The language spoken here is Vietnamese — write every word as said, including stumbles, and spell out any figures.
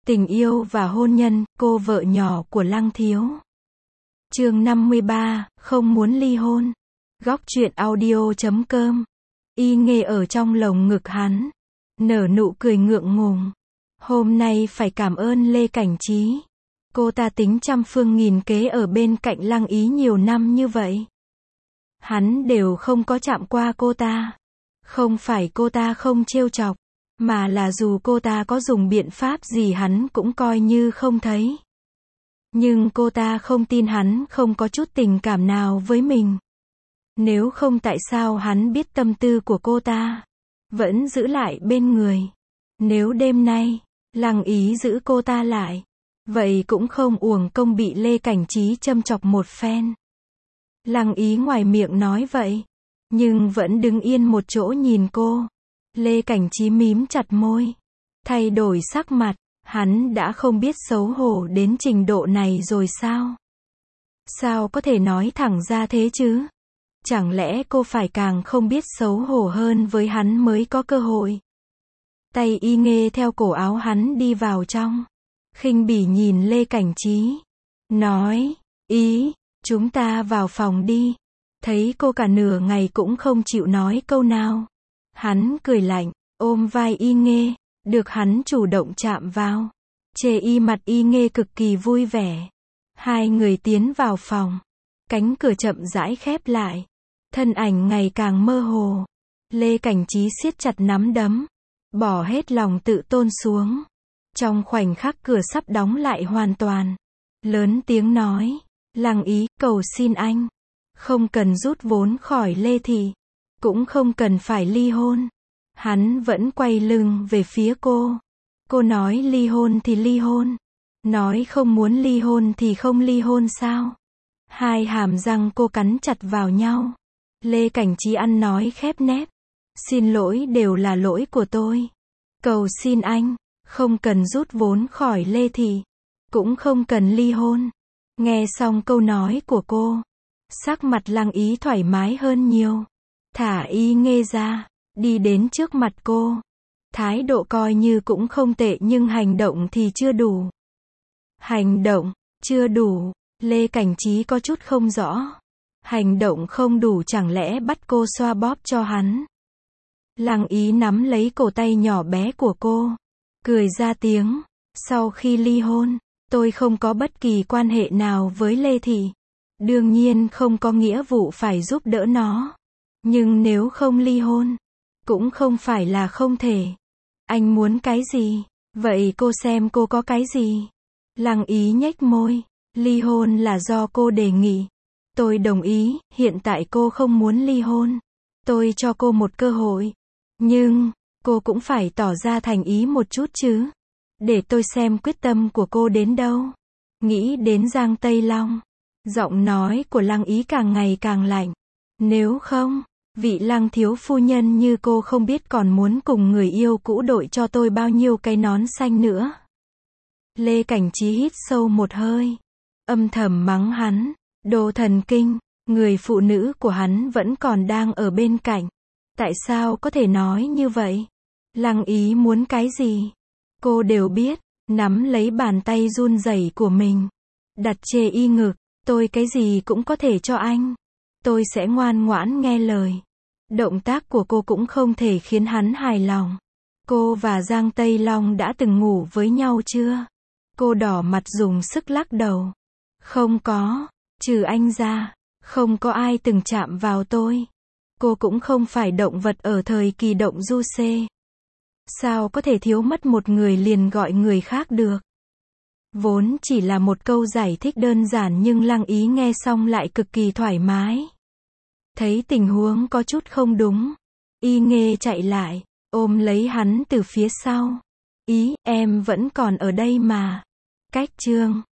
Tình yêu và hôn nhân, cô vợ nhỏ của Lăng Thiếu. Chương năm mươi ba, không muốn ly hôn. Góc truyện audio chấm com. Y Nghê ở trong lồng ngực hắn, nở nụ cười ngượng ngùng. Hôm nay phải cảm ơn Lê Cảnh Trí. Cô ta tính trăm phương nghìn kế ở bên cạnh Lăng Ý nhiều năm như vậy. Hắn đều không có chạm qua cô ta. Không phải cô ta không trêu chọc, mà là dù cô ta có dùng biện pháp gì hắn cũng coi như không thấy. Nhưng cô ta không tin hắn không có chút tình cảm nào với mình. Nếu không tại sao hắn biết tâm tư của cô ta, vẫn giữ lại bên người. Nếu đêm nay, Lăng Ý giữ cô ta lại, vậy cũng không uổng công bị Lê Cảnh Trí châm chọc một phen. Lăng Ý ngoài miệng nói vậy, nhưng vẫn đứng yên một chỗ nhìn cô. Lê Cảnh Trí mím chặt môi, thay đổi sắc mặt, hắn đã không biết xấu hổ đến trình độ này rồi sao? Sao có thể nói thẳng ra thế chứ? Chẳng lẽ cô phải càng không biết xấu hổ hơn với hắn mới có cơ hội? Tay Y Nghê theo cổ áo hắn đi vào trong, khinh bỉ nhìn Lê Cảnh Trí, nói, Ý, chúng ta vào phòng đi. Thấy cô cả nửa ngày cũng không chịu nói câu nào, hắn cười lạnh, ôm vai Y Nghê, được hắn chủ động chạm vào. Chê y mặt Y Nghê cực kỳ vui vẻ. Hai người tiến vào phòng, cánh cửa chậm rãi khép lại, thân ảnh ngày càng mơ hồ. Lê Cảnh Trí siết chặt nắm đấm, bỏ hết lòng tự tôn xuống. Trong khoảnh khắc cửa sắp đóng lại hoàn toàn, lớn tiếng nói, Lăng Ý, cầu xin anh, không cần rút vốn khỏi Lê Thị, cũng không cần phải ly hôn. Hắn vẫn quay lưng về phía cô. Cô nói ly hôn thì ly hôn, nói không muốn ly hôn thì không ly hôn sao? Hai hàm răng cô cắn chặt vào nhau. Lê Cảnh Trí ăn nói khép nép, xin lỗi, đều là lỗi của tôi. Cầu xin anh, không cần rút vốn khỏi Lê Thị, cũng không cần ly hôn. Nghe xong câu nói của cô, sắc mặt Lăng Ý thoải mái hơn nhiều. Thả Y Nghê ra, đi đến trước mặt cô. Thái độ coi như cũng không tệ nhưng hành động thì chưa đủ. Hành động, chưa đủ. Lê Cảnh Trí có chút không rõ. Hành động không đủ chẳng lẽ bắt cô xoa bóp cho hắn? Lăng Ý nắm lấy cổ tay nhỏ bé của cô, cười ra tiếng, sau khi ly hôn, tôi không có bất kỳ quan hệ nào với Lê Thị. Đương nhiên không có nghĩa vụ phải giúp đỡ nó. Nhưng nếu không ly hôn, cũng không phải là không thể. Anh muốn cái gì? Vậy cô xem cô có cái gì? Lăng Ý nhếch môi, ly hôn là do cô đề nghị. Tôi đồng ý, hiện tại cô không muốn ly hôn. Tôi cho cô một cơ hội. Nhưng, cô cũng phải tỏ ra thành ý một chút chứ. Để tôi xem quyết tâm của cô đến đâu. Nghĩ đến Giang Tây Long, giọng nói của Lăng Ý càng ngày càng lạnh. Nếu không, vị Lăng thiếu phu nhân như cô không biết còn muốn cùng người yêu cũ đội cho tôi bao nhiêu cái nón xanh nữa. Lê Cảnh Trí hít sâu một hơi, âm thầm mắng hắn, đồ thần kinh. Người phụ nữ của hắn vẫn còn đang ở bên cạnh. Tại sao có thể nói như vậy? Lăng Ý muốn cái gì? Cô đều biết. Nắm lấy bàn tay run rẩy của mình, đặt chê Y ngực, tôi cái gì cũng có thể cho anh. Tôi sẽ ngoan ngoãn nghe lời. Động tác của cô cũng không thể khiến hắn hài lòng. Cô và Giang Tây Long đã từng ngủ với nhau chưa? Cô đỏ mặt dùng sức lắc đầu. Không có, trừ anh ra, không có ai từng chạm vào tôi. Cô cũng không phải động vật ở thời kỳ động du xê. Sao có thể thiếu mất một người liền gọi người khác được? Vốn chỉ là một câu giải thích đơn giản nhưng Lăng Ý nghe xong lại cực kỳ thoải mái. Thấy tình huống có chút không đúng, Y Nghê chạy lại, ôm lấy hắn từ phía sau. Ý, em vẫn còn ở đây mà. Cách chương